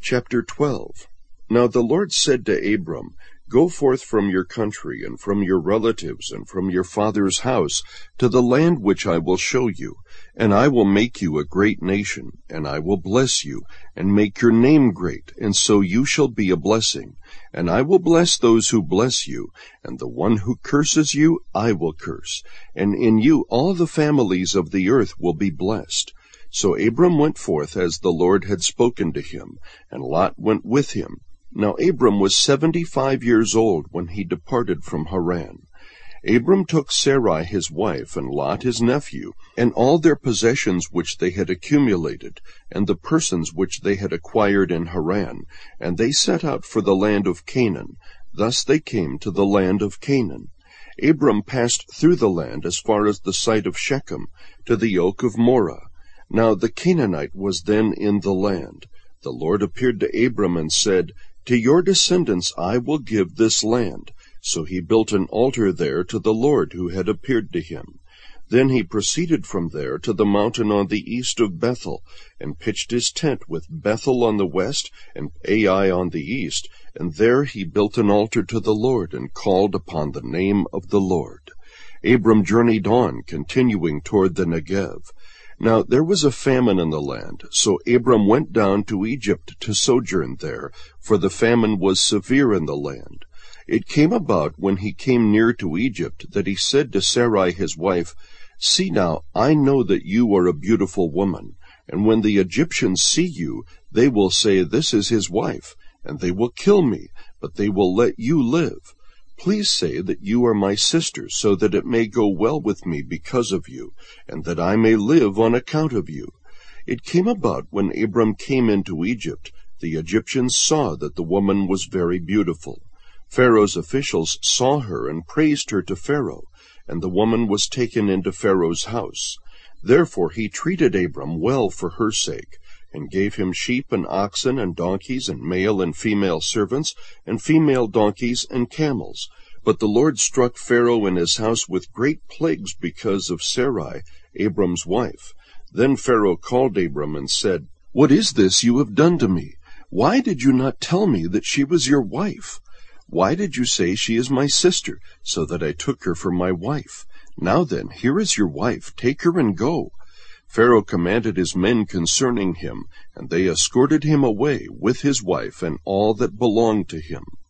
Chapter 12. Now the Lord said to Abram, Go forth from your country, and from your relatives, and from your father's house, to the land which I will show you, and I will make you a great nation, and I will bless you, and make your name great, and so you shall be a blessing. And I will bless those who bless you, and the one who curses you I will curse, and in you all the families of the earth will be blessed. So Abram went forth as the Lord had spoken to him, and Lot went with him. Now Abram was 75 years old when he departed from Haran. Abram took Sarai his wife, and Lot his nephew, and all their possessions which they had accumulated, and the persons which they had acquired in Haran, and they set out for the land of Canaan. Thus they came to the land of Canaan. Abram passed through the land as far as the site of Shechem, to the oak of Moreh. Now the Canaanite was then in the land. The Lord appeared to Abram and said, To your descendants I will give this land. So he built an altar there to the Lord who had appeared to him. Then he proceeded from there to the mountain on the east of Bethel, and pitched his tent with Bethel on the west and Ai on the east, and there he built an altar to the Lord, and called upon the name of the Lord. Abram journeyed on, continuing toward the Negev. Now there was a famine in the land, so Abram went down to Egypt to sojourn there, for the famine was severe in the land. It came about when he came near to Egypt that he said to Sarai his wife, See now, I know that you are a beautiful woman, and when the Egyptians see you, they will say, This is his wife, and they will kill me, but they will let you live. Please say that you are my sister, so that it may go well with me because of you, and that I may live on account of you. It came about when Abram came into Egypt, the Egyptians saw that the woman was very beautiful. Pharaoh's officials saw her and praised her to Pharaoh, and the woman was taken into Pharaoh's house. Therefore he treated Abram well for her sake, and gave him sheep and oxen and donkeys and male and female servants and female donkeys and camels. But the Lord struck Pharaoh and his house with great plagues because of Sarai, Abram's wife. Then Pharaoh called Abram and said, What is this you have done to me? Why did you not tell me that she was your wife? Why did you say she is my sister, so that I took her for my wife? Now then, here is your wife, take her and go. Pharaoh commanded his men concerning him, and they escorted him away with his wife and all that belonged to him.